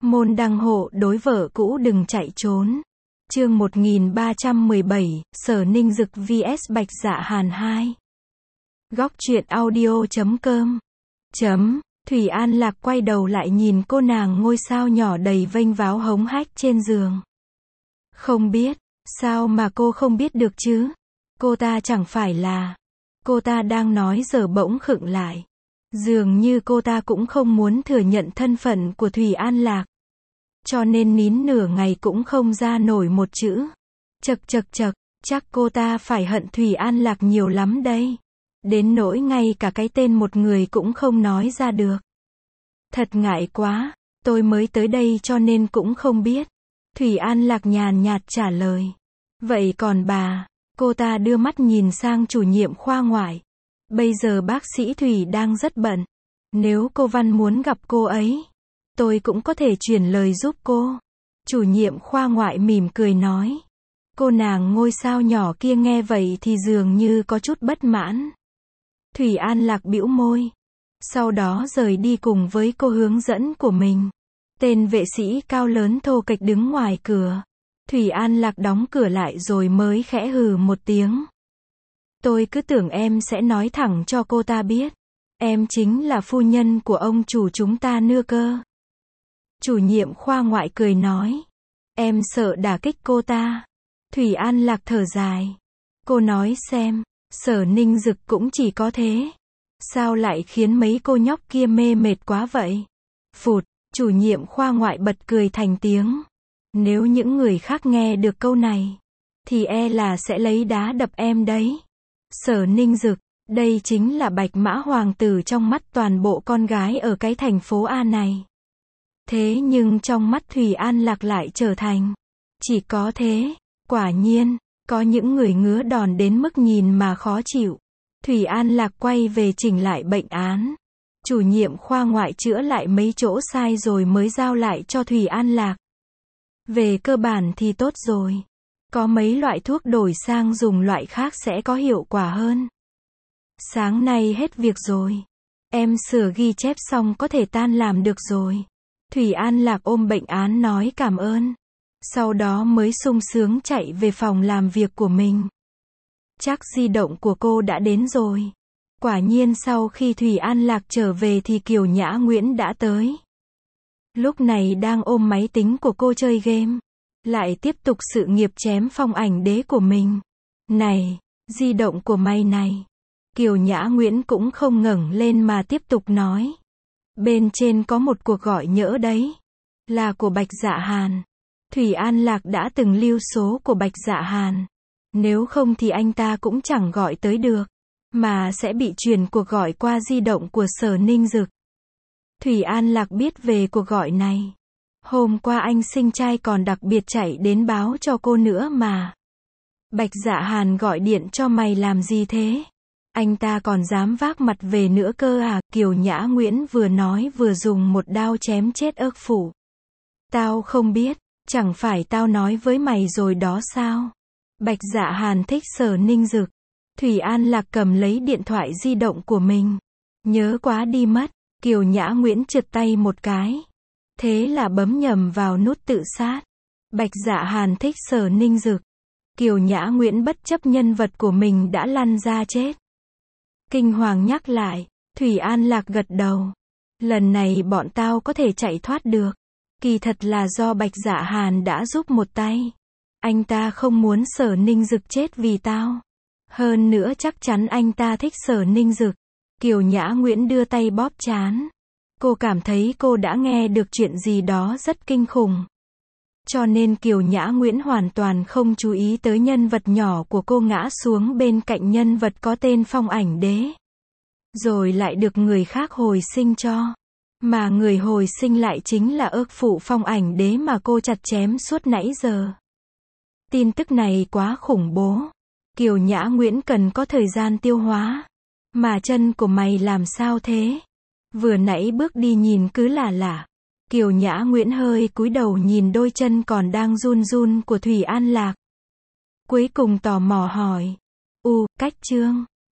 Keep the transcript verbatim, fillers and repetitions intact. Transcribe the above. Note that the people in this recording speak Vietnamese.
Môn đăng hộ đối vợ cũ đừng chạy trốn. Chương một nghìn ba trăm mười bảy, Sở Ninh Dực vs Bạch Dạ Hàn hai. Góc truyện audio chấm com. Chấm. Thủy An Lạc quay đầu lại nhìn cô nàng ngôi sao nhỏ đầy vênh váo hống hách trên giường. Không biết, sao mà cô không biết được chứ? Cô ta chẳng phải là... Cô ta đang nói giờ bỗng khựng lại. Dường như cô ta cũng không muốn thừa nhận thân phận của Thủy An Lạc. Cho nên nín nửa ngày cũng không ra nổi một chữ. Chậc chậc chậc, chắc cô ta phải hận Thủy An Lạc nhiều lắm đây. Đến nỗi ngay cả cái tên một người cũng không nói ra được. Thật ngại quá, tôi mới tới đây cho nên cũng không biết. Thủy An Lạc nhàn nhạt trả lời. Vậy còn bà? Cô ta đưa mắt nhìn sang chủ nhiệm khoa ngoại. Bây giờ bác sĩ Thủy đang rất bận. Nếu cô Văn muốn gặp cô ấy, tôi cũng có thể chuyển lời giúp cô. Chủ nhiệm khoa ngoại mỉm cười nói. Cô nàng ngôi sao nhỏ kia nghe vậy thì dường như có chút bất mãn. Thủy An Lạc bĩu môi. Sau đó rời đi cùng với cô hướng dẫn của mình. Tên vệ sĩ cao lớn thô kệch đứng ngoài cửa. Thủy An Lạc đóng cửa lại rồi mới khẽ hừ một tiếng. Tôi cứ tưởng em sẽ nói thẳng cho cô ta biết. Em chính là phu nhân của ông chủ chúng ta nưa cơ. Chủ nhiệm khoa ngoại cười nói. Em sợ đả kích cô ta. Thủy An Lạc thở dài. Cô nói xem, Sở Ninh Dực cũng chỉ có thế. Sao lại khiến mấy cô nhóc kia mê mệt quá vậy? Phụt, chủ nhiệm khoa ngoại bật cười thành tiếng. Nếu những người khác nghe được câu này, thì e là sẽ lấy đá đập em đấy. Sở Ninh Dực, đây chính là bạch mã hoàng tử trong mắt toàn bộ con gái ở cái thành phố A này. Thế nhưng trong mắt Thủy An Lạc lại trở thành, chỉ có thế. Quả nhiên, có những người ngứa đòn đến mức nhìn mà khó chịu. Thủy An Lạc quay về chỉnh lại bệnh án. Chủ nhiệm khoa ngoại chữa lại mấy chỗ sai rồi mới giao lại cho Thủy An Lạc. Về cơ bản thì tốt rồi. Có mấy loại thuốc đổi sang dùng loại khác sẽ có hiệu quả hơn. Sáng nay hết việc rồi. Em sửa ghi chép xong có thể tan làm được rồi. Thủy An Lạc ôm bệnh án nói cảm ơn. Sau đó mới sung sướng chạy về phòng làm việc của mình. Chắc di động của cô đã đến rồi. Quả nhiên sau khi Thủy An Lạc trở về thì Kiều Nhã Nguyễn đã tới. Lúc này đang ôm máy tính của cô chơi game. Lại tiếp tục sự nghiệp chém phong ảnh đế của mình. Này, di động của mày này. Kiều Nhã Nguyễn cũng không ngẩng lên mà tiếp tục nói. Bên trên có một cuộc gọi nhỡ đấy. Là của Bạch Dạ Hàn. Thủy An Lạc đã từng lưu số của Bạch Dạ Hàn. Nếu không thì anh ta cũng chẳng gọi tới được. Mà sẽ bị truyền cuộc gọi qua di động của Sở Ninh Dực. Thủy An Lạc biết về cuộc gọi này. Hôm qua anh sinh trai còn đặc biệt chạy đến báo cho cô nữa mà. Bạch Dạ Hàn gọi điện cho mày làm gì thế? Anh ta còn dám vác mặt về nữa cơ à? Kiều Nhã Nguyễn vừa nói vừa dùng một đao chém chết ức phủ. Tao không biết, chẳng phải tao nói với mày rồi đó sao? Bạch Dạ Hàn thích Sở Ninh Dực. Thủy An Lạc cầm lấy điện thoại di động của mình. Nhớ quá đi mất. Kiều Nhã Nguyễn trượt tay một cái. Thế là bấm nhầm vào nút tự sát. Bạch Dạ Hàn thích Sở Ninh Dực. Kiều Nhã Nguyễn bất chấp nhân vật của mình đã lăn ra chết. Kinh hoàng nhắc lại. Thủy An Lạc gật đầu. Lần này bọn tao có thể chạy thoát được. Kỳ thật là do Bạch Dạ Hàn đã giúp một tay. Anh ta không muốn Sở Ninh Dực chết vì tao. Hơn nữa chắc chắn anh ta thích Sở Ninh Dực. Kiều Nhã Nguyễn đưa tay bóp trán. Cô cảm thấy cô đã nghe được chuyện gì đó rất kinh khủng. Cho nên Kiều Nhã Nguyễn hoàn toàn không chú ý tới nhân vật nhỏ của cô ngã xuống bên cạnh nhân vật có tên Phong Ảnh Đế. Rồi lại được người khác hồi sinh cho. Mà người hồi sinh lại chính là ức phụ Phong Ảnh Đế mà cô chặt chém suốt nãy giờ. Tin tức này quá khủng bố. Kiều Nhã Nguyễn cần có thời gian tiêu hóa. Mà chân của mày làm sao thế? Vừa nãy bước đi nhìn cứ lả lả. Kiều Nhã Nguyễn hơi cúi đầu nhìn đôi chân còn đang run run của Thủy An Lạc. Cuối cùng tò mò hỏi. U, cách trương.